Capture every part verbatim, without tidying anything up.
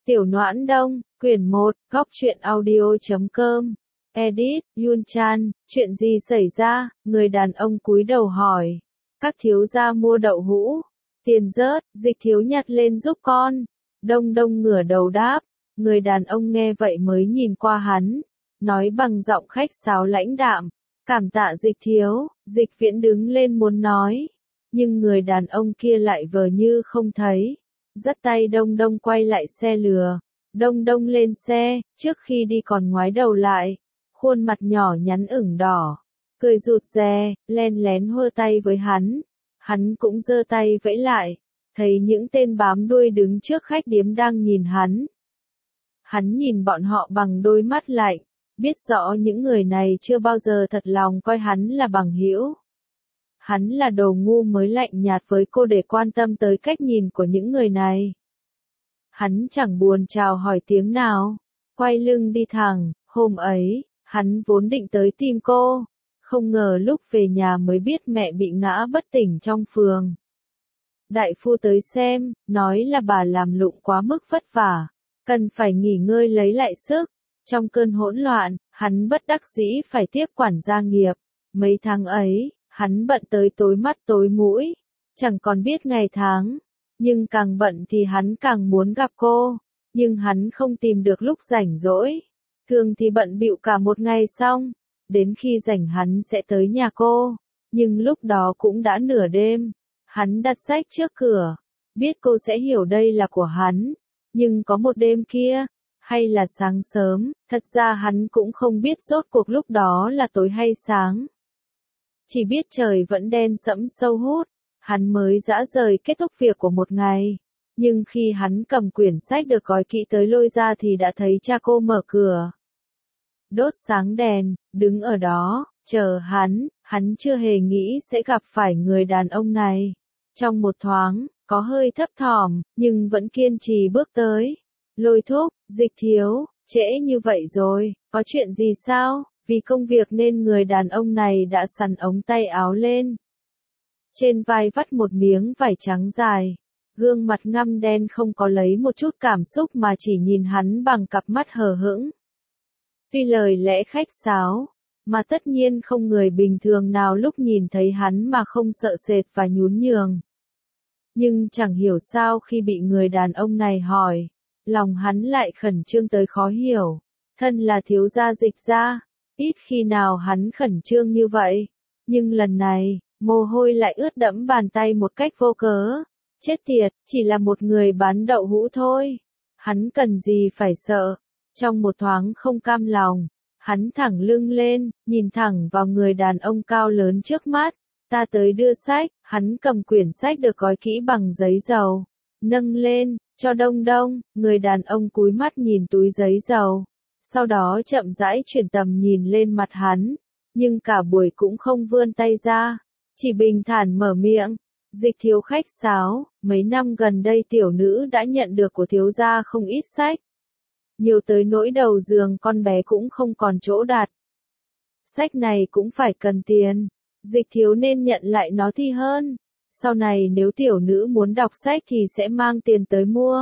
Tiểu Noãn Đông, quyển một, góc truyện audio.com. Edit, Yun Chan, chuyện gì xảy ra? Người đàn ông cúi đầu hỏi. Các thiếu gia mua đậu hũ. Tiền rớt, Dịch thiếu nhặt lên giúp con. Đông Đông ngửa đầu đáp. Người đàn ông nghe vậy mới nhìn qua hắn. Nói bằng giọng khách sáo lãnh đạm. Cảm tạ Dịch thiếu. Dịch Viễn đứng lên muốn nói. Nhưng người đàn ông kia lại vờ như không thấy. Dắt tay Đông Đông quay lại xe lừa. Đông Đông lên xe, trước khi đi còn ngoái đầu lại. Khuôn mặt nhỏ nhắn ửng đỏ. Cười rụt rè, len lén hơ tay với hắn. Hắn cũng giơ tay vẫy lại. Thấy những tên bám đuôi đứng trước khách điếm đang nhìn hắn. Hắn nhìn bọn họ bằng đôi mắt lạnh. Biết rõ những người này chưa bao giờ thật lòng coi hắn là bằng hữu. Hắn là đồ ngu mới lạnh nhạt với cô để quan tâm tới cách nhìn của những người này. Hắn chẳng buồn chào hỏi tiếng nào, quay lưng đi thẳng. Hôm ấy, hắn vốn định tới tìm cô, không ngờ lúc về nhà mới biết mẹ bị ngã bất tỉnh trong phường. Đại phu tới xem, nói là bà làm lụng quá mức vất vả, cần phải nghỉ ngơi lấy lại sức. Trong cơn hỗn loạn, hắn bất đắc dĩ phải tiếp quản gia nghiệp. Mấy tháng ấy, hắn bận tới tối mắt tối mũi, chẳng còn biết ngày tháng. Nhưng càng bận thì hắn càng muốn gặp cô, nhưng hắn không tìm được lúc rảnh rỗi. Thường thì bận bịu cả một ngày xong, đến khi rảnh hắn sẽ tới nhà cô, nhưng lúc đó cũng đã nửa đêm. Hắn đặt sách trước cửa, biết cô sẽ hiểu đây là của hắn, nhưng có một đêm kia, hay là sáng sớm, thật ra hắn cũng không biết rốt cuộc lúc đó là tối hay sáng. Chỉ biết trời vẫn đen sẫm sâu hút, hắn mới dã rời kết thúc việc của một ngày. Nhưng khi hắn cầm quyển sách được gói kỹ tới lôi ra thì đã thấy cha cô mở cửa. Đốt sáng đèn, đứng ở đó, chờ hắn, hắn chưa hề nghĩ sẽ gặp phải người đàn ông này. Trong một thoáng, có hơi thấp thỏm, nhưng vẫn kiên trì bước tới. Lôi thúc, Dịch thiếu, trễ như vậy rồi, có chuyện gì sao? Vì công việc nên người đàn ông này đã xắn ống tay áo lên. Trên vai vắt một miếng vải trắng dài. Gương mặt ngăm đen không có lấy một chút cảm xúc mà chỉ nhìn hắn bằng cặp mắt hờ hững. Tuy lời lẽ khách sáo, mà tất nhiên không người bình thường nào lúc nhìn thấy hắn mà không sợ sệt và nhún nhường. Nhưng chẳng hiểu sao khi bị người đàn ông này hỏi, lòng hắn lại khẩn trương tới khó hiểu. Thân là thiếu gia Dịch gia, ít khi nào hắn khẩn trương như vậy. Nhưng lần này, mồ hôi lại ướt đẫm bàn tay một cách vô cớ. Chết tiệt, chỉ là một người bán đậu hũ thôi. Hắn cần gì phải sợ. Trong một thoáng không cam lòng, hắn thẳng lưng lên, nhìn thẳng vào người đàn ông cao lớn trước mắt. Ta tới đưa sách. Hắn cầm quyển sách được gói kỹ bằng giấy dầu, nâng lên, cho Đông Đông. Người đàn ông cúi mắt nhìn túi giấy dầu, sau đó chậm rãi chuyển tầm nhìn lên mặt hắn, nhưng cả buổi cũng không vươn tay ra, chỉ bình thản mở miệng. Dịch thiếu khách sáo, mấy năm gần đây tiểu nữ đã nhận được của thiếu gia không ít sách. Nhiều tới nỗi đầu giường con bé cũng không còn chỗ đặt. Sách này cũng phải cần tiền. Dịch thiếu nên nhận lại nó thì hơn. Sau này nếu tiểu nữ muốn đọc sách thì sẽ mang tiền tới mua.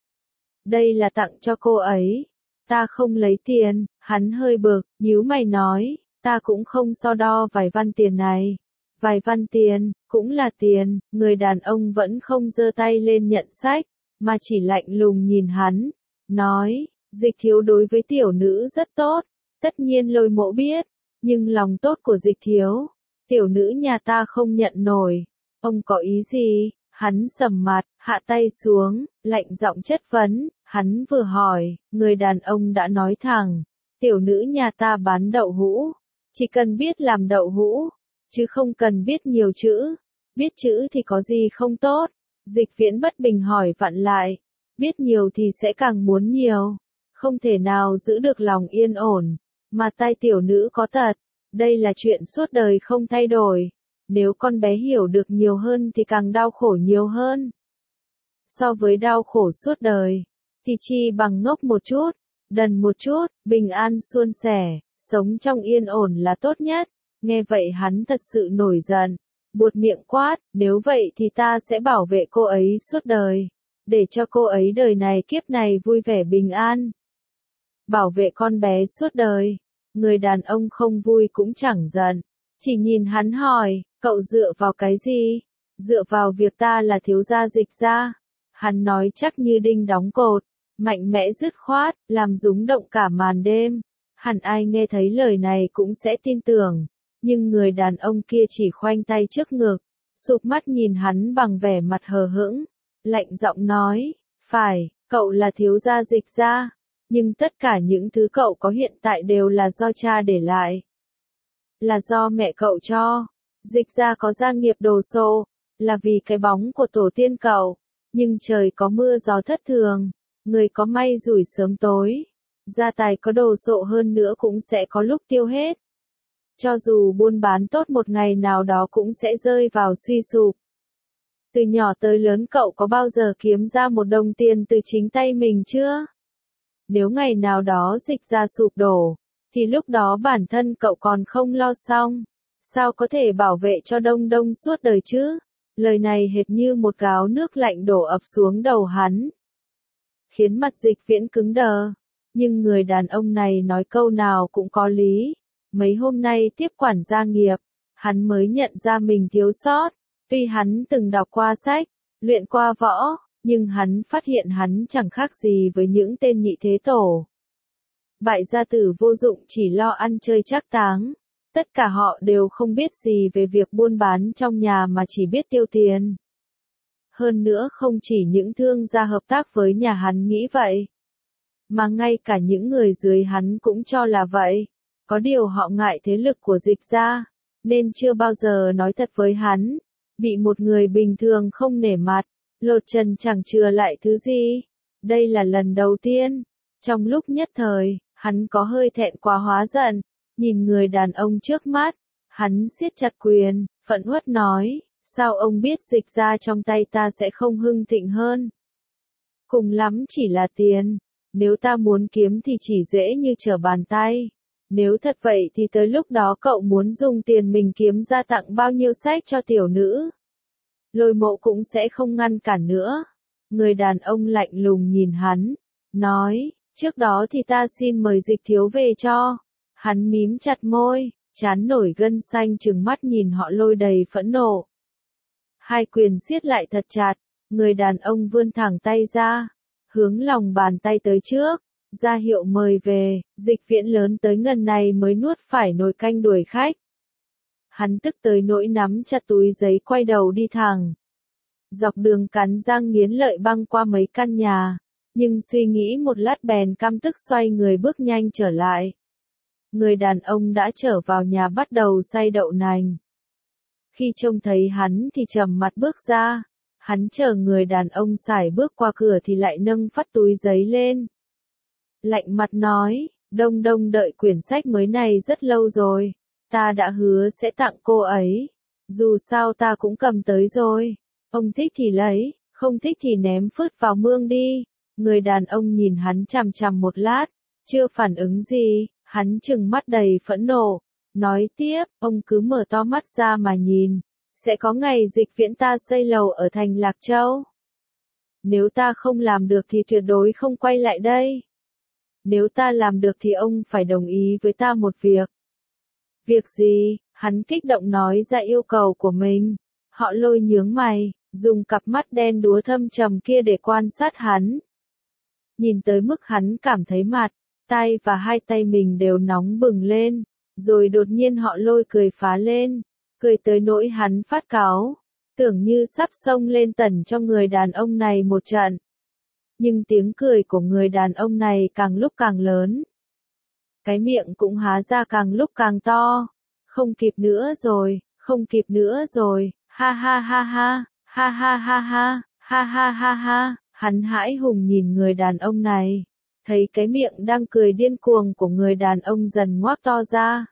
Đây là tặng cho cô ấy. Ta không lấy tiền. Hắn hơi bực, nhíu mày nói, ta cũng không so đo vài văn tiền này. Vài văn tiền, cũng là tiền. Người đàn ông vẫn không giơ tay lên nhận sách, mà chỉ lạnh lùng nhìn hắn, nói, Dịch thiếu đối với tiểu nữ rất tốt, tất nhiên Lôi mỗ biết, nhưng lòng tốt của Dịch thiếu, tiểu nữ nhà ta không nhận nổi. Ông có ý gì? Hắn sầm mặt, hạ tay xuống, lạnh giọng chất vấn. Hắn vừa hỏi, người đàn ông đã nói thẳng, tiểu nữ nhà ta bán đậu hũ, chỉ cần biết làm đậu hũ, chứ không cần biết nhiều chữ. Biết chữ thì có gì không tốt? Dịch Viễn bất bình hỏi vặn lại, biết nhiều thì sẽ càng muốn nhiều, không thể nào giữ được lòng yên ổn, mà tai tiểu nữ có tật, đây là chuyện suốt đời không thay đổi. Nếu con bé hiểu được nhiều hơn thì càng đau khổ nhiều hơn. So với đau khổ suốt đời, thì chi bằng ngốc một chút, đần một chút, bình an suôn sẻ, sống trong yên ổn là tốt nhất. Nghe vậy hắn thật sự nổi giận, buột miệng quát, nếu vậy thì ta sẽ bảo vệ cô ấy suốt đời. để cho cô ấy đời này kiếp này vui vẻ bình an. Bảo vệ con bé suốt đời. Người đàn ông không vui cũng chẳng giận, chỉ nhìn hắn hỏi, cậu dựa vào cái gì? Dựa vào việc ta là thiếu gia Dịch gia. Hắn nói chắc như đinh đóng cột, mạnh mẽ dứt khoát, làm rúng động cả màn đêm. Hẳn ai nghe thấy lời này cũng sẽ tin tưởng, nhưng người đàn ông kia chỉ khoanh tay trước ngực, sụp mắt nhìn hắn bằng vẻ mặt hờ hững, lạnh giọng nói, phải, cậu là thiếu gia Dịch gia, nhưng tất cả những thứ cậu có hiện tại đều là do cha để lại. Là do mẹ cậu cho. Dịch gia có gia nghiệp đồ sộ, là vì cái bóng của tổ tiên cậu, nhưng trời có mưa gió thất thường, người có may rủi sớm tối. Gia tài có đồ sộ hơn nữa cũng sẽ có lúc tiêu hết. Cho dù buôn bán tốt một ngày nào đó cũng sẽ rơi vào suy sụp. Từ nhỏ tới lớn cậu có bao giờ kiếm ra một đồng tiền từ chính tay mình chưa? Nếu ngày nào đó Dịch gia sụp đổ, thì lúc đó bản thân cậu còn không lo xong. Sao có thể bảo vệ cho Đông Đông suốt đời chứ? Lời này hệt như một gáo nước lạnh đổ ập xuống đầu hắn, khiến mặt Dịch Viễn cứng đờ. Nhưng người đàn ông này nói câu nào cũng có lý. Mấy hôm nay tiếp quản gia nghiệp, hắn mới nhận ra mình thiếu sót. Tuy hắn từng đọc qua sách, luyện qua võ, nhưng hắn phát hiện hắn chẳng khác gì với những tên nhị thế tổ. Bại gia tử vô dụng chỉ lo ăn chơi trác táng. Tất cả họ đều không biết gì về việc buôn bán trong nhà mà chỉ biết tiêu tiền. Hơn nữa không chỉ những thương gia hợp tác với nhà hắn nghĩ vậy, mà ngay cả những người dưới hắn cũng cho là vậy. Có điều họ ngại thế lực của Dịch gia, nên chưa bao giờ nói thật với hắn. Bị một người bình thường không nể mặt, lột trần chẳng chừa lại thứ gì. Đây là lần đầu tiên. Trong lúc nhất thời, hắn có hơi thẹn quá hóa giận. Nhìn người đàn ông trước mắt, hắn siết chặt quyền, phẫn uất nói, sao ông biết Dịch gia trong tay ta sẽ không hưng thịnh hơn? Cùng lắm chỉ là tiền, nếu ta muốn kiếm thì chỉ dễ như trở bàn tay. Nếu thật vậy thì tới lúc đó cậu muốn dùng tiền mình kiếm ra tặng bao nhiêu sách cho tiểu nữ? Lôi Mộ cũng sẽ không ngăn cản nữa. Người đàn ông lạnh lùng nhìn hắn, nói, trước đó thì ta xin mời Dịch thiếu về cho. Hắn mím chặt môi, trán nổi gân xanh trừng mắt nhìn họ Lôi đầy phẫn nộ. Hai quyền siết lại thật chặt, người đàn ông vươn thẳng tay ra, hướng lòng bàn tay tới trước, ra hiệu mời về. Dịch Viễn lớn tới ngần này mới nuốt phải nồi canh đuổi khách. Hắn tức tới nỗi nắm chặt túi giấy quay đầu đi thẳng. Dọc đường cắn răng nghiến lợi băng qua mấy căn nhà, nhưng suy nghĩ một lát bèn căm tức xoay người bước nhanh trở lại. Người đàn ông đã trở vào nhà bắt đầu xay đậu nành. Khi trông thấy hắn thì trầm mặt bước ra. Hắn chờ người đàn ông xài bước qua cửa thì lại nâng phát túi giấy lên. Lạnh mặt nói, Đông Đông đợi quyển sách mới này rất lâu rồi. Ta đã hứa sẽ tặng cô ấy. Dù sao ta cũng cầm tới rồi. Ông thích thì lấy, không thích thì ném phứt vào mương đi. Người đàn ông nhìn hắn chằm chằm một lát, chưa phản ứng gì. Hắn trừng mắt đầy phẫn nộ, nói tiếp, ông cứ mở to mắt ra mà nhìn, sẽ có ngày Dịch Viễn ta xây lầu ở thành Lạc Châu. Nếu ta không làm được thì tuyệt đối không quay lại đây. Nếu ta làm được thì ông phải đồng ý với ta một việc. Việc gì? Hắn kích động nói ra yêu cầu của mình. Họ Lôi nhướng mày, dùng cặp mắt đen đúa thâm trầm kia để quan sát hắn. Nhìn tới mức hắn cảm thấy mặt, tay và hai tay mình đều nóng bừng lên, rồi đột nhiên họ Lôi cười phá lên, cười tới nỗi hắn phát cáu, tưởng như sắp xông lên tẩn cho người đàn ông này một trận. Nhưng tiếng cười của người đàn ông này càng lúc càng lớn. Cái miệng cũng há ra càng lúc càng to. Không kịp nữa rồi, không kịp nữa rồi, ha ha ha ha, ha ha ha ha, ha ha ha ha, hắn hãi hùng nhìn người đàn ông này. Thấy cái miệng đang cười điên cuồng của người đàn ông dần ngoác to ra.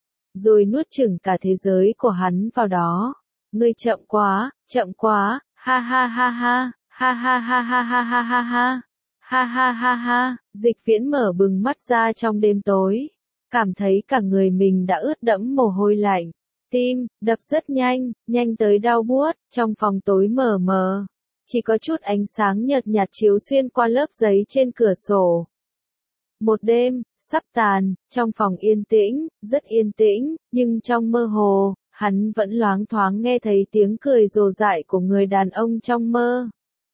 Rồi nuốt chửng cả thế giới của hắn vào đó. Ngươi chậm quá, chậm quá, ha ha ha ha, ha ha ha ha ha ha ha ha, ha ha ha ha. Dịch Viễn mở bừng mắt ra trong đêm tối. Cảm thấy cả người mình đã ướt đẫm mồ hôi lạnh. Tim, đập rất nhanh, nhanh tới đau buốt, trong phòng tối mờ mờ. chỉ có chút ánh sáng nhợt nhạt chiếu xuyên qua lớp giấy trên cửa sổ. Một đêm, sắp tàn, trong phòng yên tĩnh, rất yên tĩnh, nhưng trong mơ hồ, hắn vẫn loáng thoáng nghe thấy tiếng cười rồ dại của người đàn ông trong mơ.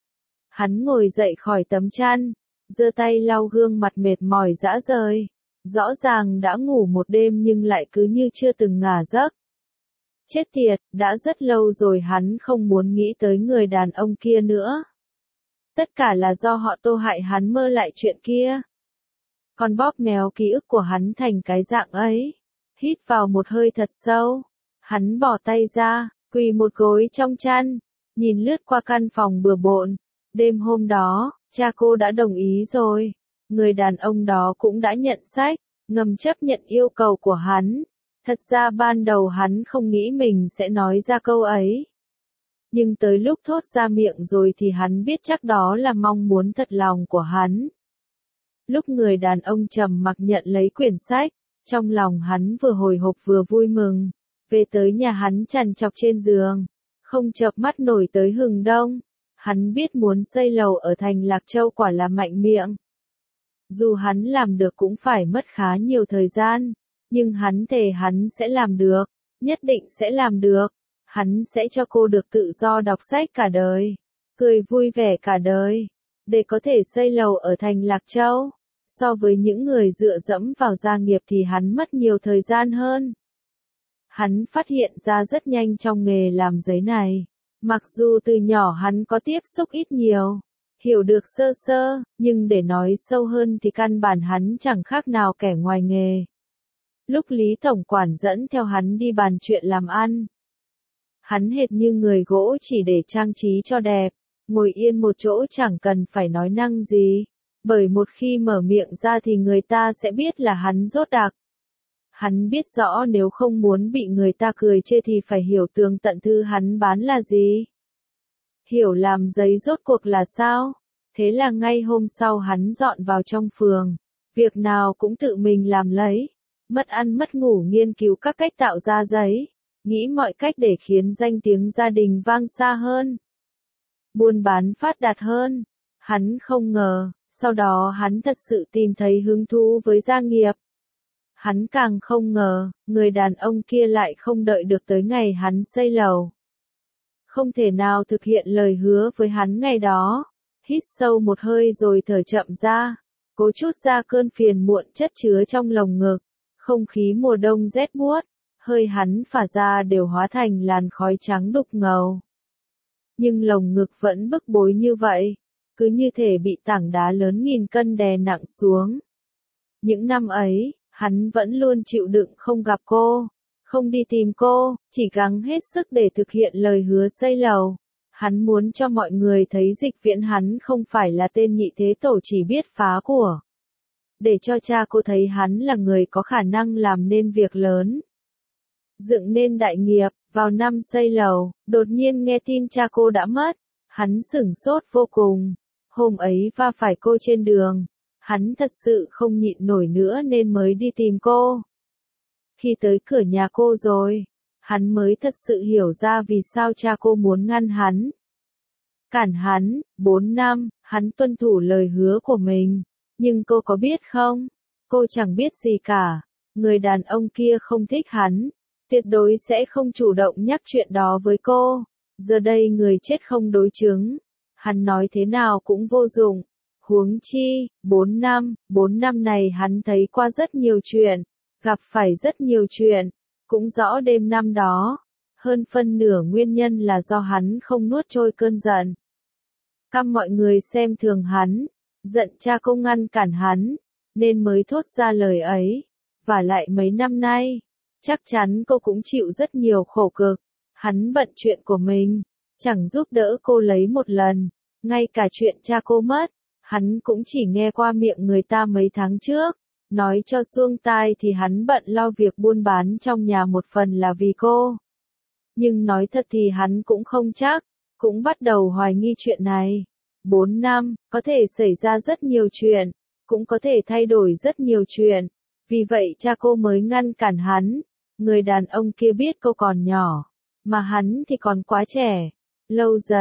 Hắn ngồi dậy khỏi tấm chăn, giơ tay lau gương mặt mệt mỏi rã rời. Rõ ràng đã ngủ một đêm nhưng lại cứ như chưa từng ngả giấc. Chết tiệt, đã rất lâu rồi hắn không muốn nghĩ tới người đàn ông kia nữa. Tất cả là do họ Tô hại hắn mơ lại chuyện kia. Còn bóp méo ký ức của hắn thành cái dạng ấy. Hít vào một hơi thật sâu. Hắn bỏ tay ra, quỳ một gối trong chăn, nhìn lướt qua căn phòng bừa bộn. Đêm hôm đó, cha cô đã đồng ý rồi. Người đàn ông đó cũng đã nhận sách, ngầm chấp nhận yêu cầu của hắn. Thật ra ban đầu hắn không nghĩ mình sẽ nói ra câu ấy. Nhưng tới lúc thốt ra miệng rồi thì hắn biết chắc đó là mong muốn thật lòng của hắn. Lúc người đàn ông trầm mặc nhận lấy quyển sách, trong lòng hắn vừa hồi hộp vừa vui mừng. Về tới nhà hắn trằn trọc trên giường, không chợp mắt nổi tới hừng đông. Hắn biết muốn xây lầu ở thành Lạc Châu quả là mạnh miệng. Dù hắn làm được cũng phải mất khá nhiều thời gian, nhưng hắn thề hắn sẽ làm được, nhất định sẽ làm được. Hắn sẽ cho cô được tự do đọc sách cả đời, cười vui vẻ cả đời, để có thể xây lầu ở thành Lạc Châu. So với những người dựa dẫm vào gia nghiệp thì hắn mất nhiều thời gian hơn. Hắn phát hiện ra rất nhanh trong nghề làm giấy này. Mặc dù từ nhỏ hắn có tiếp xúc ít nhiều, hiểu được sơ sơ, nhưng để nói sâu hơn thì căn bản hắn chẳng khác nào kẻ ngoài nghề. Lúc Lý Tổng Quản dẫn theo hắn đi bàn chuyện làm ăn, hắn hệt như người gỗ chỉ để trang trí cho đẹp, ngồi yên một chỗ chẳng cần phải nói năng gì, bởi một khi mở miệng ra thì người ta sẽ biết là hắn dốt đặc. Hắn biết rõ nếu không muốn bị người ta cười chê thì phải hiểu tường tận thư hắn bán là gì. Hiểu làm giấy rốt cuộc là sao. Thế là ngay hôm sau hắn dọn vào trong phường. Việc nào cũng tự mình làm lấy. Mất ăn mất ngủ nghiên cứu các cách tạo ra giấy. Nghĩ mọi cách để khiến danh tiếng gia đình vang xa hơn. Buôn bán phát đạt hơn. Hắn không ngờ, sau đó hắn thật sự tìm thấy hứng thú với gia nghiệp. Hắn càng không ngờ, người đàn ông kia lại không đợi được tới ngày hắn xây lầu. Không thể nào thực hiện lời hứa với hắn ngày đó. Hít sâu một hơi rồi thở chậm ra, cố chút ra cơn phiền muộn chất chứa trong lồng ngực. Không khí mùa đông rét buốt, hơi hắn phả ra đều hóa thành làn khói trắng đục ngầu. Nhưng lồng ngực vẫn bức bối như vậy, cứ như thể bị tảng đá lớn nghìn cân đè nặng xuống. Những năm ấy, hắn vẫn luôn chịu đựng không gặp cô, không đi tìm cô, chỉ gắng hết sức để thực hiện lời hứa xây lầu. Hắn muốn cho mọi người thấy Dịch Viễn hắn không phải là tên nhị thế tổ chỉ biết phá của. Để cho cha cô thấy hắn là người có khả năng làm nên việc lớn. Dựng nên đại nghiệp, vào năm xây lầu, đột nhiên nghe tin cha cô đã mất. Hắn sửng sốt vô cùng. Hôm ấy va phải cô trên đường. Hắn thật sự không nhịn nổi nữa nên mới đi tìm cô. Khi tới cửa nhà cô rồi, hắn mới thật sự hiểu ra vì sao cha cô muốn ngăn hắn. Cản hắn, bốn năm, hắn tuân thủ lời hứa của mình. Nhưng cô có biết không? Cô chẳng biết gì cả. Người đàn ông kia không thích hắn. Tuyệt đối sẽ không chủ động nhắc chuyện đó với cô. Giờ đây người chết không đối chứng. Hắn nói thế nào cũng vô dụng. Huống chi, bốn năm, bốn năm này hắn thấy qua rất nhiều chuyện. Gặp phải rất nhiều chuyện. Cũng rõ đêm năm đó. Hơn phân nửa nguyên nhân là do hắn không nuốt trôi cơn giận. Căm mọi người xem thường hắn. Giận cha cô ngăn cản hắn. Nên mới thốt ra lời ấy. Và lại mấy năm nay. Chắc chắn cô cũng chịu rất nhiều khổ cực. Hắn bận chuyện của mình. Chẳng giúp đỡ cô lấy một lần. Ngay cả chuyện cha cô mất. Hắn cũng chỉ nghe qua miệng người ta mấy tháng trước. Nói cho xuông tai thì hắn bận lo việc buôn bán trong nhà một phần là vì cô. Nhưng nói thật thì hắn cũng không chắc. Cũng bắt đầu hoài nghi chuyện này. Bốn năm, có thể xảy ra rất nhiều chuyện. Cũng có thể thay đổi rất nhiều chuyện. Vì vậy cha cô mới ngăn cản hắn. Người đàn ông kia biết cô còn nhỏ. Mà hắn thì còn quá trẻ. Lâu dần,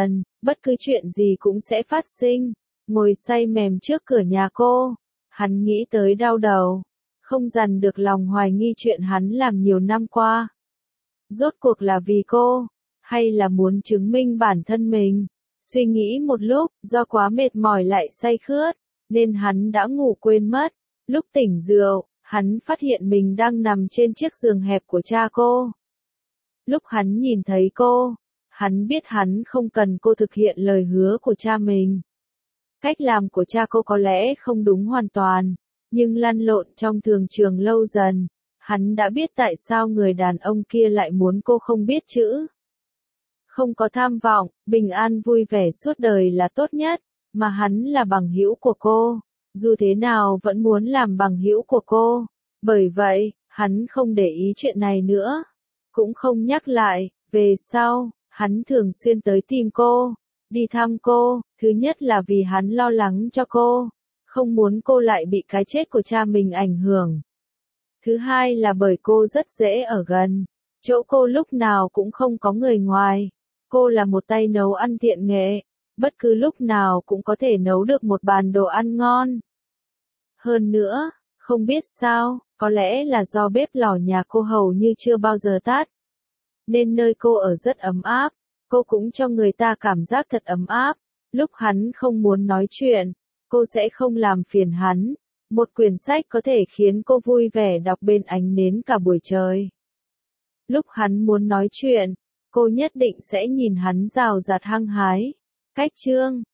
bất cứ chuyện gì cũng sẽ phát sinh. Ngồi say mềm trước cửa nhà cô, hắn nghĩ tới đau đầu, không dằn được lòng hoài nghi chuyện hắn làm nhiều năm qua. Rốt cuộc là vì cô, hay là muốn chứng minh bản thân mình? Suy nghĩ một lúc, do quá mệt mỏi lại say khướt, nên hắn đã ngủ quên mất. Lúc tỉnh rượu, hắn phát hiện mình đang nằm trên chiếc giường hẹp của cha cô. Lúc hắn nhìn thấy cô, hắn biết hắn không cần cô thực hiện lời hứa của cha mình. Cách làm của cha cô có lẽ không đúng hoàn toàn, nhưng lăn lộn trong thường trường lâu dần, hắn đã biết tại sao người đàn ông kia lại muốn cô không biết chữ. Không có tham vọng, bình an vui vẻ suốt đời là tốt nhất, mà hắn là bằng hữu của cô, dù thế nào vẫn muốn làm bằng hữu của cô. Bởi vậy, hắn không để ý chuyện này nữa, cũng không nhắc lại. Về sau, hắn thường xuyên tới tìm cô, đi thăm cô, thứ nhất là vì hắn lo lắng cho cô, không muốn cô lại bị cái chết của cha mình ảnh hưởng. Thứ hai là bởi cô rất dễ ở gần, chỗ cô lúc nào cũng không có người ngoài. Cô là một tay nấu ăn thiện nghệ, bất cứ lúc nào cũng có thể nấu được một bàn đồ ăn ngon. Hơn nữa, không biết sao, có lẽ là do bếp lò nhà cô hầu như chưa bao giờ tắt, nên nơi cô ở rất ấm áp, cô cũng cho người ta cảm giác thật ấm áp. Lúc hắn không muốn nói chuyện, cô sẽ không làm phiền hắn. Một quyển sách có thể khiến cô vui vẻ đọc bên ánh nến cả buổi trời. Lúc hắn muốn nói chuyện, cô nhất định sẽ nhìn hắn rào rạt hăng hái. Cách chương